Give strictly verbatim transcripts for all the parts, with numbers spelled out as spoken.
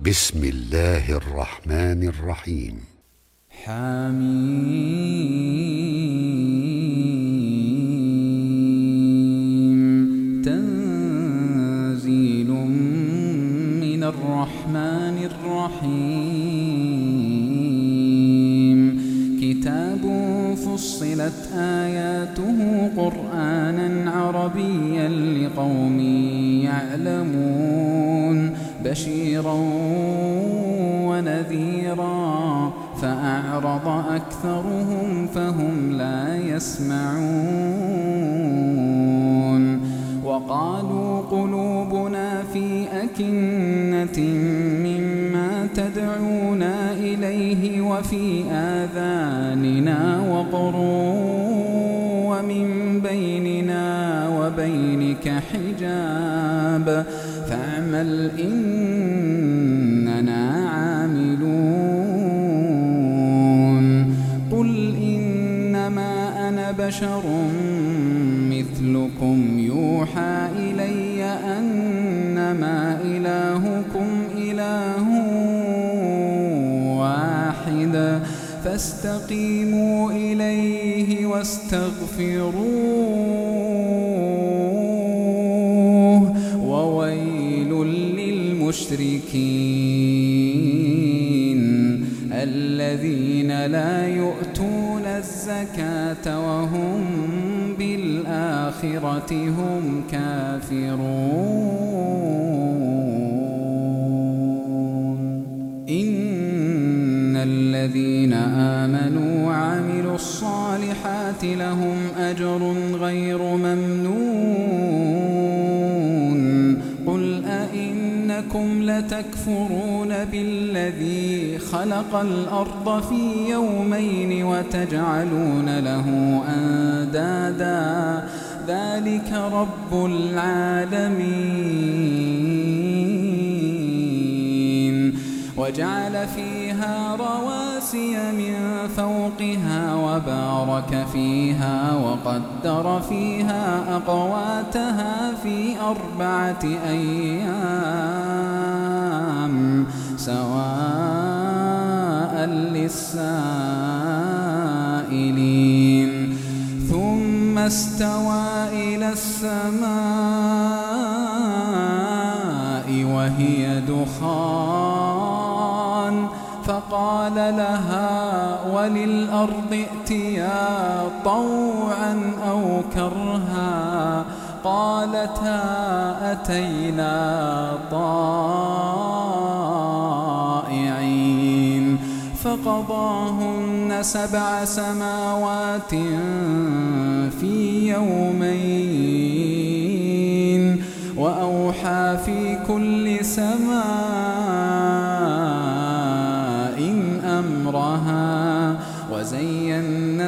بسم الله الرحمن الرحيم. حميم. تنزيل من الرحمن الرحيم. كتاب فصلت آياته قرآنا عربيا لقوم يعلمون بشيرا ونذيرا فأعرض أكثرهم فهم لا يسمعون. وقالوا قلوبنا في أكنة مما تدعونا إليه وفي آذاننا وقر ومن بيننا وبينك حجاب فاعمل إننا عاملون. قل إنما أنا بشر مثلكم يوحى إلي أنما إلهكم إله واحد فاستقيموا إليه واستغفروه وويل للمشركين الذين لا يؤتون الزكاة وهم بالآخرة هم كافرون. إن الذين آمنوا وعملوا الصالحات لهم أجر غير ممنون. قل أئنكم لتكفرون بالذي خلق الأرض في يومين وتجعلون له أندادا ذلك رب العالمين. وجعل فيها رواسي من فوقها وبارك فيها وقدر فيها أقواتها في أربعة أيام سواء للسائلين. ثم استوى إلى السماء وهي دخان فقال لها وللأرض ائتيا طوعا أو كرها قالتا أتينا طائعين. فقضاهن سبع سماوات في يومين وأوحى في كل سماء أمرها وزينا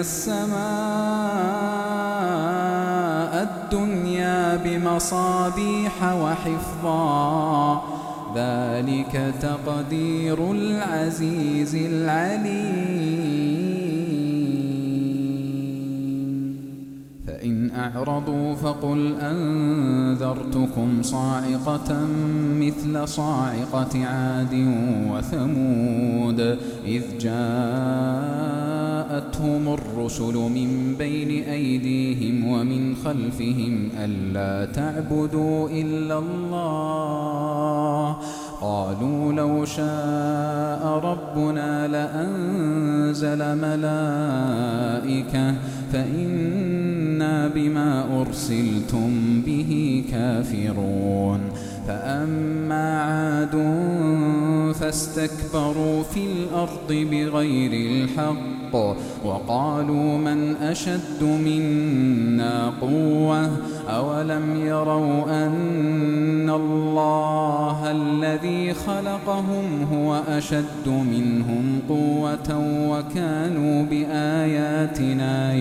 السماء الدنيا بمصابيح وحفظا ذلك تقدير العزيز العليم. فإن أعرضوا فقل أنذرتكم صاعقة مثل صاعقة عاد وثمود إذ جاءتهم الرسل من بين أيديهم ومن خلفهم ألا تعبدوا إلا الله قالوا لو شاء ربنا لأنزل ملائكة فإنا بما أرسلتم به كافرون. فأما عاد فاستكبروا في الأرض بغير الحق وقالوا من أشد منا قوة أولم يروا أن الله الذي خلقهم هو أشد منهم قوة وكانوا بآياتنا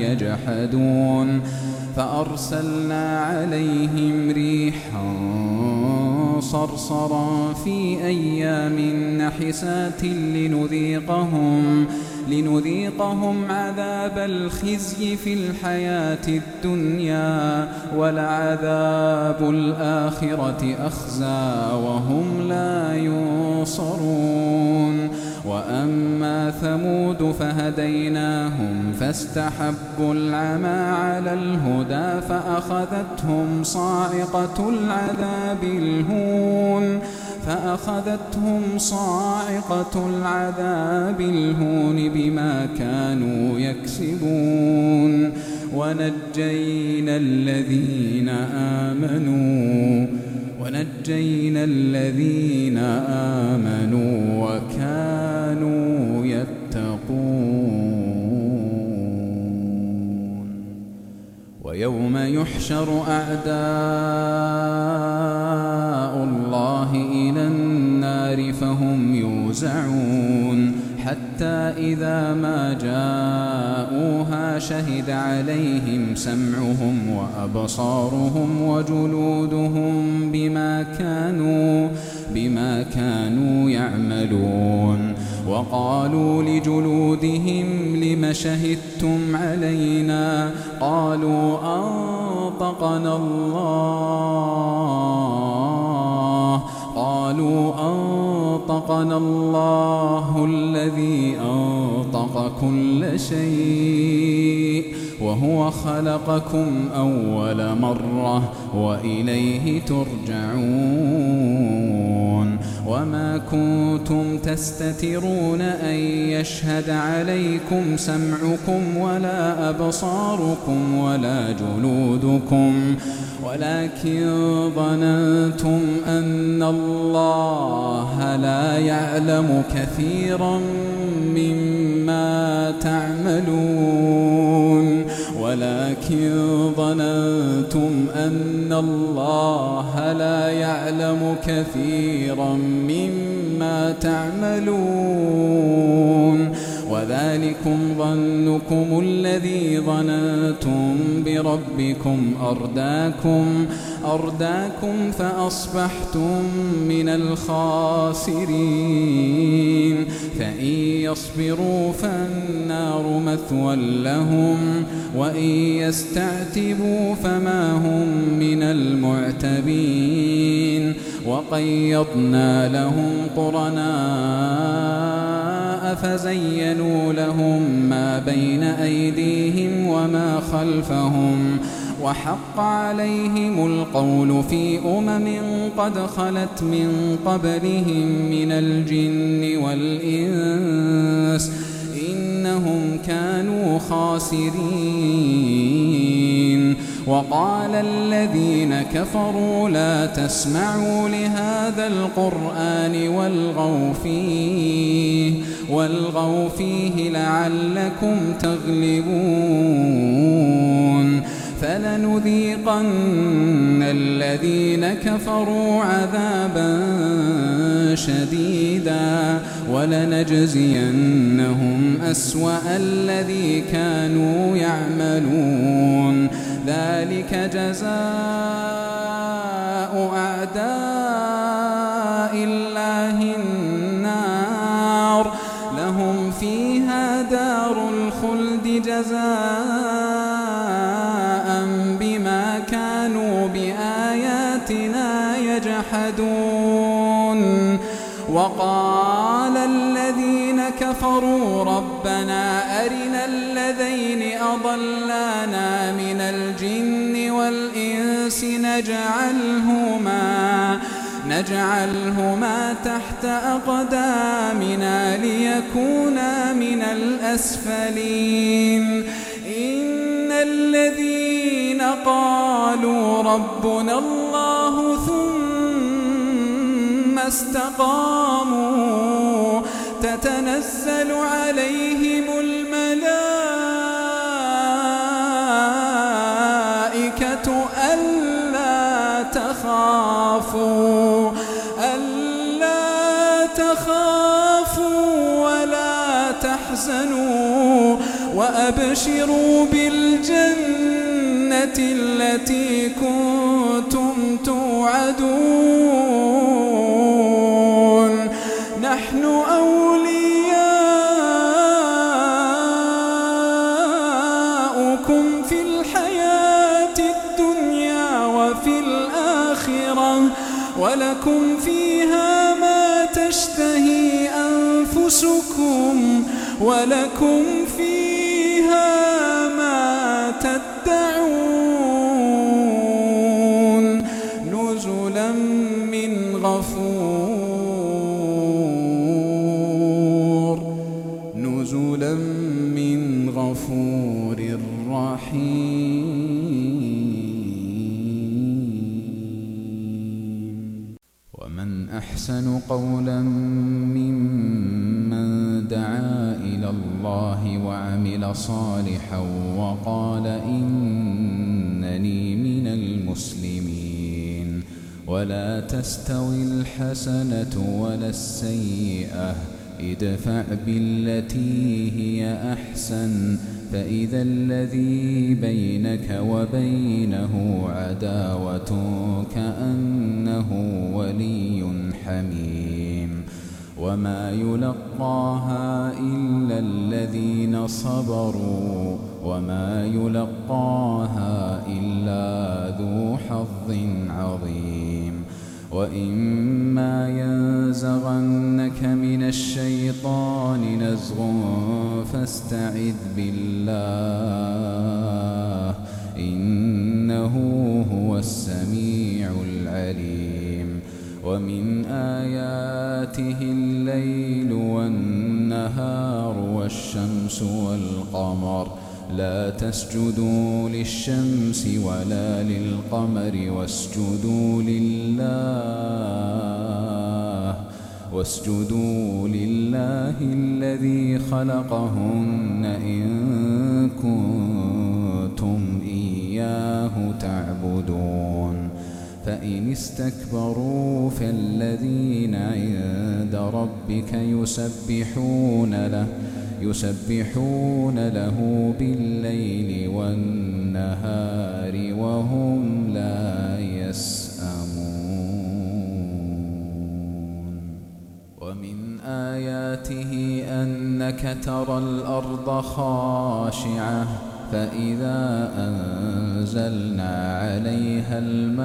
يجحدون. فأرسلنا عليهم ريحا صرصرا في أيام نحسات لنذيقهم لنذيقهم عذاب الخزي في الحياة الدنيا ولعذاب الآخرة أخزى وهم لا ينصرون. وأما ثمود فهديناهم فاستحبوا العمى على الهدى فأخذتهم صاعقة العذاب الهون فأخذتهم صاعقة العذاب الهون بما كانوا يكسبون. ونجينا الذين آمنوا ونجينا الذين آمنوا وكانوا يتقون. ويوم يحشر أعداء الله إلى النار فهم يوزعون حتى إذا ما جاءوها شهد عليهم سمعهم وأبصارهم وجلودهم بما كانوا بما كانوا يعملون. وقالوا لجلودهم لم شهدتم علينا قالوا أنطقنا الله قالوا أنطقنا الله الذي أنطق كل شيء وهو خلقكم أول مرة وإليه ترجعون. وما كنتم تستترون أن يشهد عليكم سمعكم ولا أبصاركم ولا جلودكم ولكن ظننتم أن الله لا يعلم كثيرا مما تعملون ولكن ظننتم أن الله لا يعلم كثيرا مما تعملون وذلكم ظنكم الذي ظننتم بربكم أرداكم أرداكم فأصبحتم من الخاسرين. فإن يصبروا فالنار مثوى لهم وإن يستعتبوا فما هم من المعتبين. وقيضنا لهم قرناء فزينوا لهم ما بين أيديهم وما خلفهم وحق عليهم القول في أمم قد خلت من قبلهم من الجن والإنس إنهم كانوا خاسرين. وقال الذين كفروا لا تسمعوا لهذا القرآن والغوا فيه والغوا فيه لعلكم تغلبون. فلنذيقن الذين كفروا عذابا شديدا ولنجزينهم أسوأ الذي كانوا يعملون. ذلك جزاء أعداء الله النار لهم فيها دار الخلد جزاء بما كانوا بآياتنا يجحدون. وقال الذين كفروا ربنا أرنا الذين أضلانا من الجن والإنس نجعلهما نجعلهما تحت أقدامنا ليكونا من الأسفلين. إن الذين قالوا ربنا الله ثم استقاموا تتنزل عليهم الملائكة ألا تخافوا ألا تخافوا ولا تحزنوا وأبشروا بالجنة التي كنتم كنتم توعدون نحن أولياؤكم في الحياة الدنيا وفي الآخرة ولكم فيها ما تشتهي أنفسكم ولكم فيها ما تدعون نزلا من غفور نزلا من غفور رحيم. ومن أحسن قولا ممن دعا إلى الله وعمل صالحا وقال إنني من المسلمين. ولا تستوي الحسنة ولا السيئة ادفع بالتي هي أحسن فإذا الذي بينك وبينه عداوة كأنه ولي حميم. وما يلقاها إلا الذين صبروا وما يلقاها إلا ذو حظ عظيم. وإما ينزغنك من الشيطان نزغ فاستعذ بالله إنه هو السميع العليم. ومن آياته الليل والنهار والشمس والقمر لا تسجدوا للشمس ولا للقمر واسجدوا لله واسجدوا لله الذي خلقهن إن كنتم إياه تعبدون. فإن استكبروا فالذين عند ربك يسبحون له يسبحون له بالليل والنهار وهم لا يسأمون. ومن آياته أنك ترى الأرض خاشعة فإذا أنزلنا عليها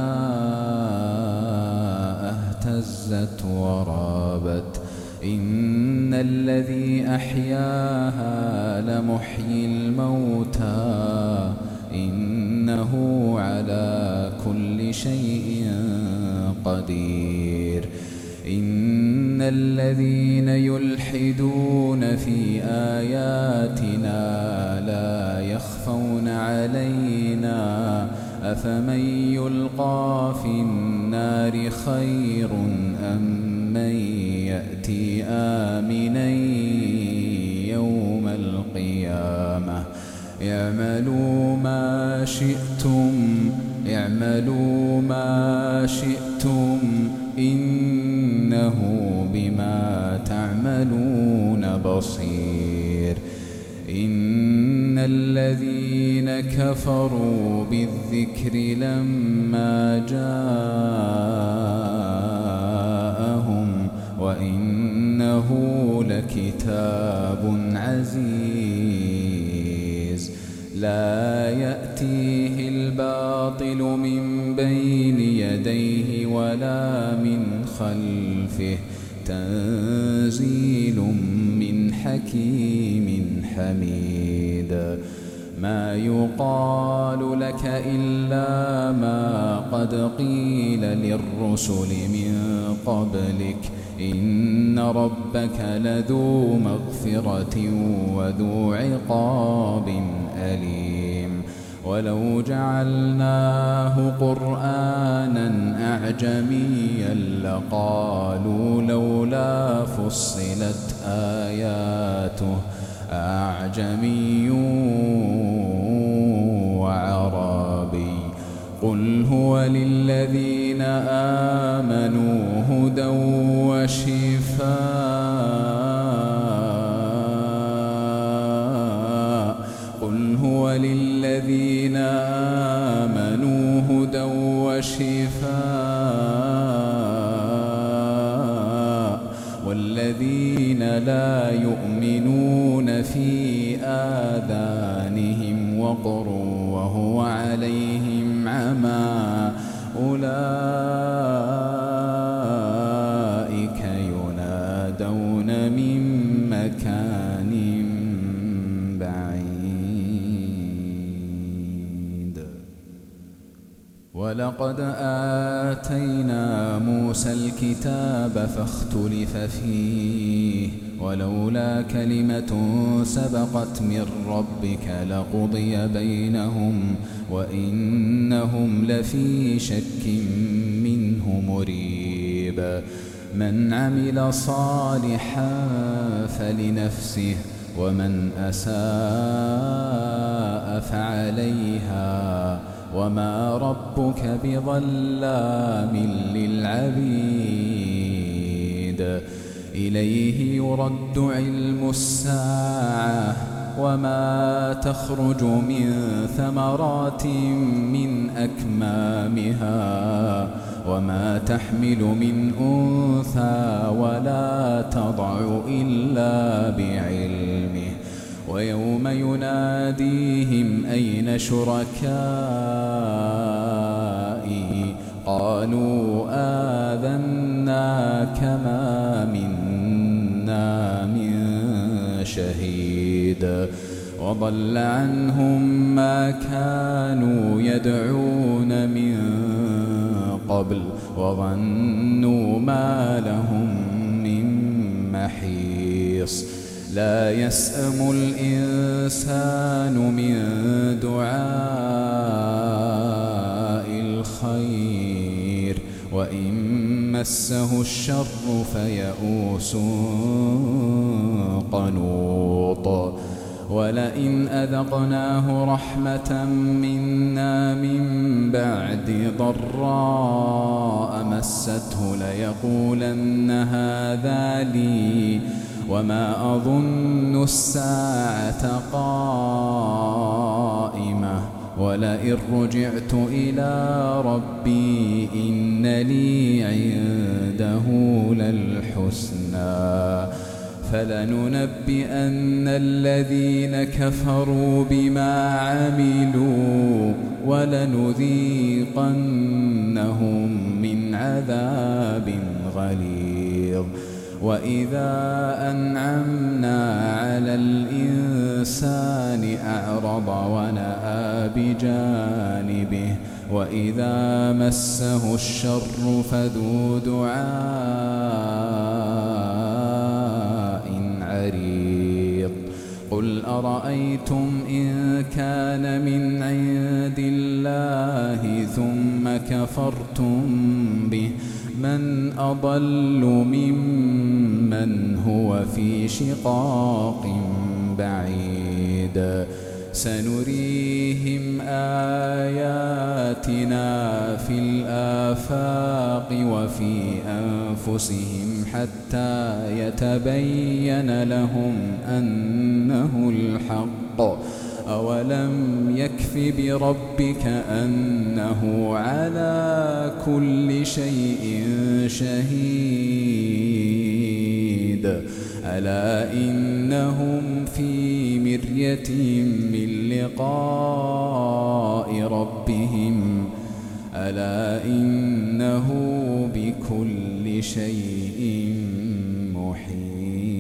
الماء اهتزت ورابت إن الذي أحياها لمحيي الموتى إنه على كل شيء قدير. إن الذين يلحدون في آياتنا لا يخفون علينا أفمن يلقى في النار خير أم من يأتي آمنا يوم القيامة. اعملوا ما شئتم اعملوا ما شئتم إنه بما تعملون بصير. إن الذين كفروا بالذكر لما جاءهم وإنه لكتاب عزيز لا يأتيه الباطل من بين يديه ولا من خلفه تنزيل من حكيم حميد. ما يقال لك إلا ما قد قيل للرسل من قبلك إن ربك لذو مغفرة وذو عقاب أليم. ولو جعلناه قرآنا أعجميا لقالوا لولا فصلت آياته أعجمي وعربي قل هو للذين آمنوا هدى وشفاء قل هو للذين آمنوا هدى وشفاء والذين لا يؤمنون في آذانهم وقر وهو عليهم عمى أولئك ينادون من مكان بعيد. ولقد آتينا موسى الكتاب فاختلف فيه ولولا كلمة سبقت من ربك لقضي بينهم وإنهم لفي شك منه مريب. من عمل صالحا فلنفسه ومن أساء فعليها وما ربك بظلام للعبيد. إليه يرد علم الساعة وما تخرج من ثمرات من أكمامها وما تحمل من أنثى ولا تضع إلا بعلمه. ويوم يناديهم أين شركائي قالوا آذناك ما منا من شهيد. وضل عنهم ما كانوا يدعون من قبل وظنوا ما لهم من محيص. لا يسأم الإنسان من دعاء الخير وإن مسه الشر فيئوس قنوط. ولئن أذقناه رحمة منا من بعد ضراء مسته ليقولن هذا لي وما أظن الساعة قائمة ولئن رجعت إلى ربي إن لي عنده للحسنى فلننبئن الذين كفروا بما عملوا ولنذيقنهم من عذاب غليظ. وإذا أنعمنا على الإنسان أعرض ونأى بجانبه وإذا مسه الشر فذو دعاء عريض. قل أرأيتم إن كان من عند الله ثم كفرتم به من أضل ممن هو في شقاق بعيد. سنريهم آياتنا في الآفاق وفي أنفسهم حتى يتبين لهم أنه الحق. أولم يكف بربك أنه على كل شيء شهيد. ألا إنهم في مرية من لقاء ربهم ألا إنه بكل شيء محيط.